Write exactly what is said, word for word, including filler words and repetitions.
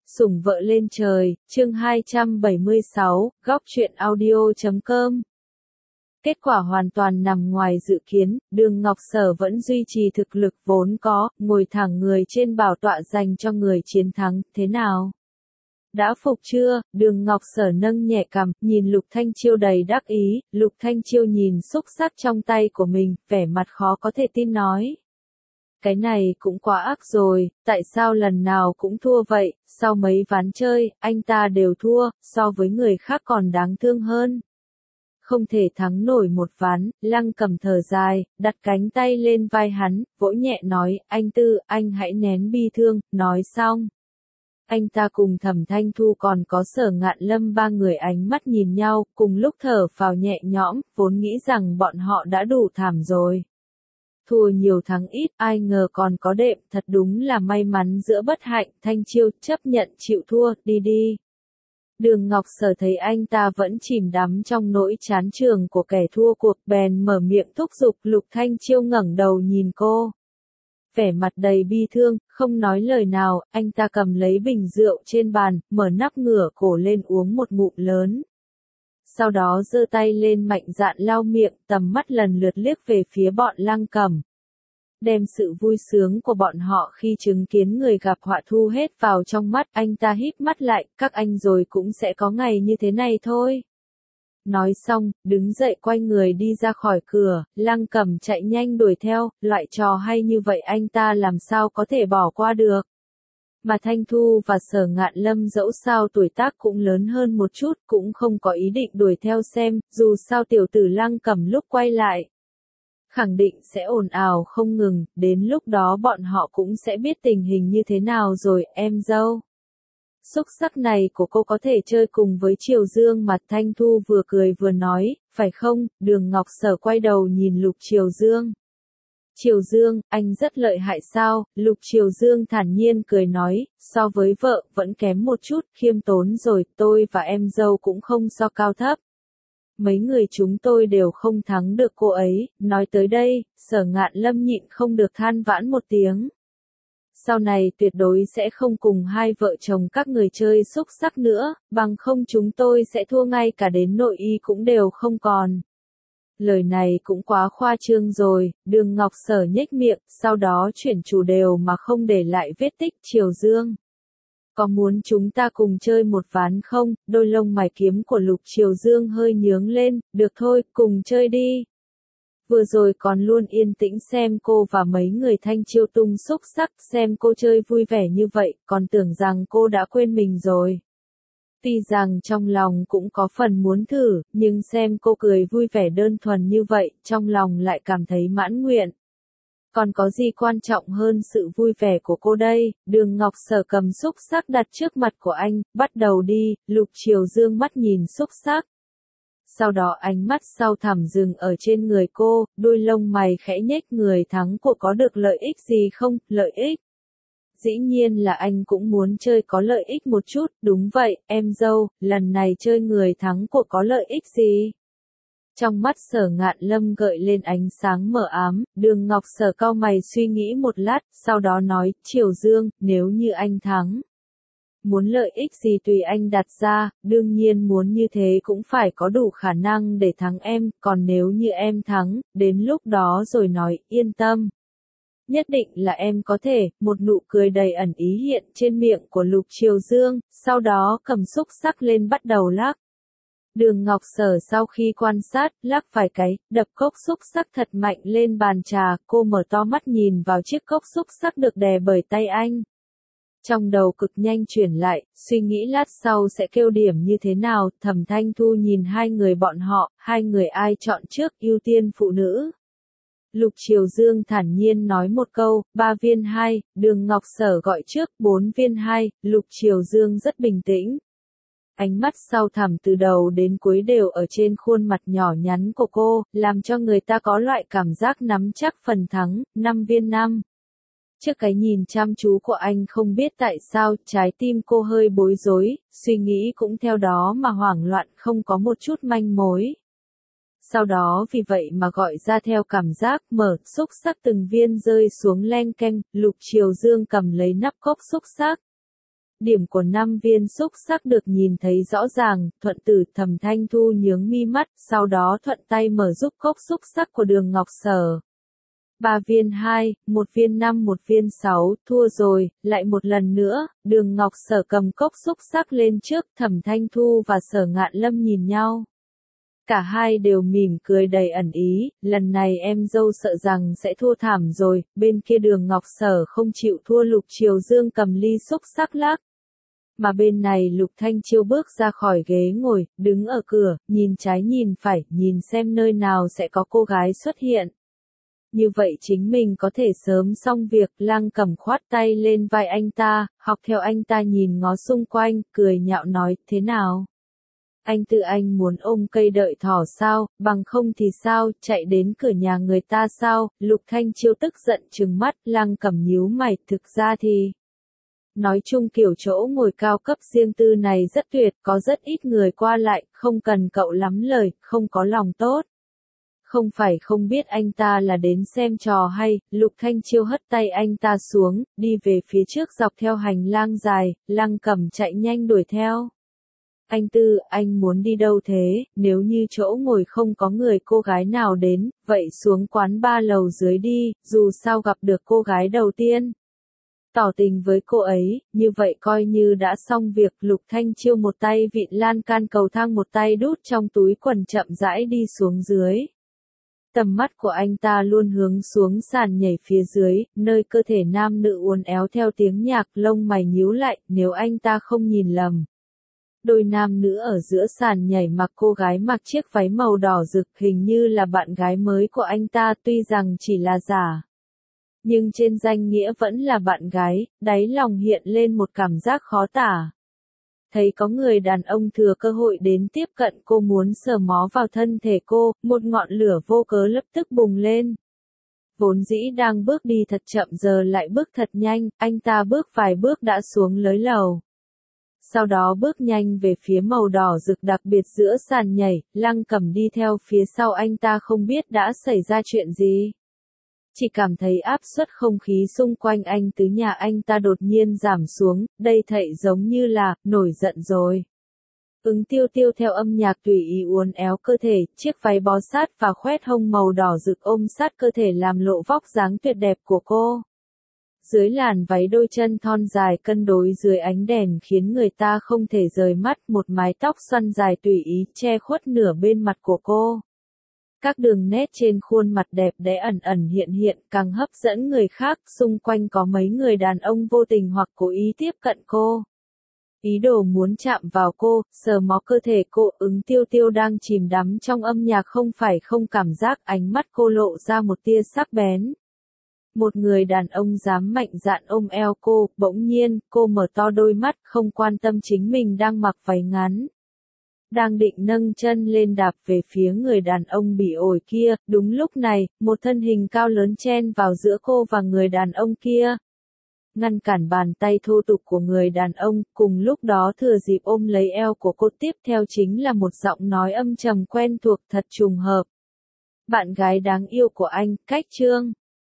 Sủng vợ lên trời, chương hai trăm bảy mươi sáu, góc truyện audio chấm com. Kết quả hoàn toàn nằm ngoài dự kiến, Đường Ngọc Sở vẫn duy trì thực lực vốn có, ngồi thẳng người trên bảo tọa dành cho người chiến thắng, thế nào? Đã phục chưa? Đường Ngọc Sở nâng nhẹ cằm, nhìn Lục Thanh Chiêu đầy đắc ý, Lục Thanh Chiêu nhìn xúc xắc trong tay của mình, vẻ mặt khó có thể tin nói. Cái này cũng quá ác rồi, tại sao lần nào cũng thua vậy, sau mấy ván chơi, anh ta đều thua, so với người khác còn đáng thương hơn. Không thể thắng nổi một ván, Lăng Cầm thở dài, đặt cánh tay lên vai hắn, vỗ nhẹ nói, anh Tư, anh hãy nén bi thương, nói xong. Anh ta cùng Thẩm Thanh Thu còn có Sở Ngạn Lâm ba người ánh mắt nhìn nhau, cùng lúc thở phào nhẹ nhõm, vốn nghĩ rằng bọn họ đã đủ thảm rồi. Thua nhiều thắng ít, ai ngờ còn có đệm, thật đúng là may mắn giữa bất hạnh, Thanh Chiêu chấp nhận chịu thua, đi đi. Đường Ngọc Sở thấy anh ta vẫn chìm đắm trong nỗi chán trường của kẻ thua cuộc, bèn mở miệng thúc giục. Lục Thanh Chiêu ngẩng đầu nhìn cô. Vẻ mặt đầy bi thương, không nói lời nào, anh ta cầm lấy bình rượu trên bàn, mở nắp ngửa cổ lên uống một ngụm lớn. Sau đó giơ tay lên mạnh dạn lau miệng, tầm mắt lần lượt liếc về phía bọn Lăng Cầm. Đem sự vui sướng của bọn họ khi chứng kiến người gặp họa thu hết vào trong mắt, anh ta híp mắt lại, các anh rồi cũng sẽ có ngày như thế này thôi. Nói xong, đứng dậy quay người đi ra khỏi cửa, Lăng Cầm chạy nhanh đuổi theo, loại trò hay như vậy anh ta làm sao có thể bỏ qua được. Mà Thanh Thu và Sở Ngạn Lâm dẫu sao tuổi tác cũng lớn hơn một chút, cũng không có ý định đuổi theo xem, dù sao tiểu tử Lăng Cầm lúc quay lại. Khẳng định sẽ ồn ào không ngừng, đến lúc đó bọn họ cũng sẽ biết tình hình như thế nào rồi, em dâu. Xúc sắc này của cô có thể chơi cùng với Triều Dương mà. Thanh Thu vừa cười vừa nói, phải không? Đường Ngọc Sở quay đầu nhìn Lục Triều Dương. Triều Dương, anh rất lợi hại sao? Lục Triều Dương thản nhiên cười nói, so với vợ, vẫn kém một chút, khiêm tốn rồi, tôi và em dâu cũng không so cao thấp. Mấy người chúng tôi đều không thắng được cô ấy. Nói tới đây, Sở Ngạn Lâm nhịn không được than vãn một tiếng. Sau này tuyệt đối sẽ không cùng hai vợ chồng các người chơi xúc sắc nữa, bằng không chúng tôi sẽ thua ngay cả đến nội y cũng đều không còn. Lời này cũng quá khoa trương rồi. Đường Ngọc Sở nhếch miệng, sau đó chuyển chủ đề mà không để lại vết tích. Triều Dương, có muốn chúng ta cùng chơi một ván không? Đôi lông mày kiếm của Lục Triều Dương hơi nhướng lên, được thôi, cùng chơi đi. Vừa rồi còn luôn yên tĩnh xem cô và mấy người Thanh Chiêu tung xúc sắc, xem cô chơi vui vẻ như vậy, còn tưởng rằng cô đã quên mình rồi. Tuy rằng trong lòng cũng có phần muốn thử, nhưng xem cô cười vui vẻ đơn thuần như vậy, trong lòng lại cảm thấy mãn nguyện. Còn có gì quan trọng hơn sự vui vẻ của cô đây? Đường Ngọc Sở cầm xúc sắc đặt trước mặt của anh, bắt đầu đi. Lục Triều Dương mắt nhìn xúc sắc. Sau đó ánh mắt sâu thẳm dừng ở trên người cô, đuôi lông mày khẽ nhếch. Người thắng cuộc có được lợi ích gì không? Lợi ích? Dĩ nhiên là anh cũng muốn chơi có lợi ích một chút. Đúng vậy, em dâu, lần này chơi người thắng cuộc có lợi ích gì? Trong mắt Sở Ngạn Lâm gợi lên ánh sáng mờ ám. Đường Ngọc Sở cau mày suy nghĩ một lát, sau đó nói, Triều Dương, nếu như anh thắng, muốn lợi ích gì tùy anh đặt ra, đương nhiên muốn như thế cũng phải có đủ khả năng để thắng em, còn nếu như em thắng, đến lúc đó rồi nói, yên tâm. Nhất định là em có thể. Một nụ cười đầy ẩn ý hiện trên miệng của Lục Triều Dương, sau đó cầm xúc sắc lên bắt đầu lắc. Đường Ngọc Sở sau khi quan sát, lắc vài cái, đập cốc xúc sắc thật mạnh lên bàn trà, cô mở to mắt nhìn vào chiếc cốc xúc sắc được đè bởi tay anh. Trong đầu cực nhanh chuyển lại, suy nghĩ lát sau sẽ kêu điểm như thế nào. Thẩm Thanh Thu nhìn hai người bọn họ, hai người ai chọn trước, ưu tiên phụ nữ. Lục Triều Dương thản nhiên nói một câu, ba viên hai, Đường Ngọc Sở gọi trước, bốn viên hai, Lục Triều Dương rất bình tĩnh. Ánh mắt sâu thẳm từ đầu đến cuối đều ở trên khuôn mặt nhỏ nhắn của cô, làm cho người ta có loại cảm giác nắm chắc phần thắng. Năm viên năm. Trước cái nhìn chăm chú của anh không biết tại sao, trái tim cô hơi bối rối, suy nghĩ cũng theo đó mà hoảng loạn, không có một chút manh mối. Sau đó vì vậy mà gọi ra theo cảm giác, mở, xúc sắc từng viên rơi xuống leng keng. Lục Triều Dương cầm lấy nắp cốc xúc sắc. điểm của năm viên xúc sắc được nhìn thấy rõ ràng, thuận tử Thẩm Thanh Thu nhướng mi mắt, sau đó thuận tay mở giúp cốc xúc sắc của Đường Ngọc Sở. Ba viên hai, một viên năm một viên sáu, thua rồi, lại một lần nữa, Đường Ngọc Sở cầm cốc xúc sắc lên trước, Thẩm Thanh Thu và Sở Ngạn Lâm nhìn nhau. Cả hai đều mỉm cười đầy ẩn ý, lần này em dâu sợ rằng sẽ thua thảm rồi, bên kia Đường Ngọc Sở không chịu thua Lục Triều Dương cầm ly xúc sắc lắc. Mà bên này Lục Thanh Chiêu bước ra khỏi ghế ngồi, đứng ở cửa, nhìn trái nhìn phải, nhìn xem nơi nào sẽ có cô gái xuất hiện. Như vậy chính mình có thể sớm xong việc. Lăng Cẩm khoát tay lên vai anh ta, học theo anh ta nhìn ngó xung quanh, cười nhạo nói, thế nào? Anh tự anh muốn ôm cây đợi thỏ sao, bằng không thì sao, chạy đến cửa nhà người ta sao? Lục Thanh Chiêu tức giận trừng mắt, Lăng Cẩm nhíu mày, thực ra thì... Nói chung kiểu chỗ ngồi cao cấp riêng tư này rất tuyệt, có rất ít người qua lại, không cần cậu lắm lời, không có lòng tốt. Không phải không biết anh ta là đến xem trò hay, Lục Thanh Chiêu hất tay anh ta xuống, đi về phía trước dọc theo hành lang dài, Lăng Cẩm chạy nhanh đuổi theo. Anh Tư, anh muốn đi đâu thế, nếu như chỗ ngồi không có người cô gái nào đến, vậy xuống quán ba lầu dưới đi, dù sao gặp được cô gái đầu tiên. Tỏ tình với cô ấy, như vậy coi như đã xong việc. Lục Thanh Chiêu một tay vịn lan can cầu thang, một tay đút trong túi quần chậm rãi đi xuống dưới. Tầm mắt của anh ta luôn hướng xuống sàn nhảy phía dưới, nơi cơ thể nam nữ uốn éo theo tiếng nhạc, lông mày nhíu lại, nếu anh ta không nhìn lầm. Đôi nam nữ ở giữa sàn nhảy mặc cô gái mặc chiếc váy màu đỏ rực hình như là bạn gái mới của anh ta, tuy rằng chỉ là giả. Nhưng trên danh nghĩa vẫn là bạn gái, đáy lòng hiện lên một cảm giác khó tả. Thấy có người đàn ông thừa cơ hội đến tiếp cận cô, muốn sờ mó vào thân thể cô, một ngọn lửa vô cớ lập tức bùng lên. Vốn dĩ đang bước đi thật chậm giờ lại bước thật nhanh, anh ta bước vài bước đã xuống lối lầu. Sau đó bước nhanh về phía màu đỏ rực đặc biệt giữa sàn nhảy, Lăng Cẩm đi theo phía sau anh ta, không biết đã xảy ra chuyện gì. Chỉ cảm thấy áp suất không khí xung quanh anh tứ nhà anh ta đột nhiên giảm xuống, đây thảy giống như là, nổi giận rồi. Ứng Tiêu Tiêu theo âm nhạc tùy ý uốn éo cơ thể, chiếc váy bó sát và khoét hông màu đỏ rực ôm sát cơ thể làm lộ vóc dáng tuyệt đẹp của cô. Dưới làn váy đôi chân thon dài cân đối dưới ánh đèn khiến người ta không thể rời mắt, một mái tóc xoăn dài tùy ý che khuất nửa bên mặt của cô. Các đường nét trên khuôn mặt đẹp đẽ ẩn ẩn hiện hiện càng hấp dẫn người khác, xung quanh có mấy người đàn ông vô tình hoặc cố ý tiếp cận cô. Ý đồ muốn chạm vào cô, sờ mó cơ thể cô. Ứng Tiêu Tiêu đang chìm đắm trong âm nhạc không phải không cảm giác, ánh mắt cô lộ ra một tia sắc bén. Một người đàn ông dám mạnh dạn ôm eo cô, bỗng nhiên, cô mở to đôi mắt, không quan tâm chính mình đang mặc váy ngắn. Đang định nâng chân lên đạp về phía người đàn ông bị ổi kia, đúng lúc này, một thân hình cao lớn chen vào giữa cô và người đàn ông kia. Ngăn cản bàn tay thô tục của người đàn ông, cùng lúc đó thừa dịp ôm lấy eo của cô, tiếp theo chính là một giọng nói âm trầm quen thuộc, thật trùng hợp. Bạn gái đáng yêu của anh, Cách Trương.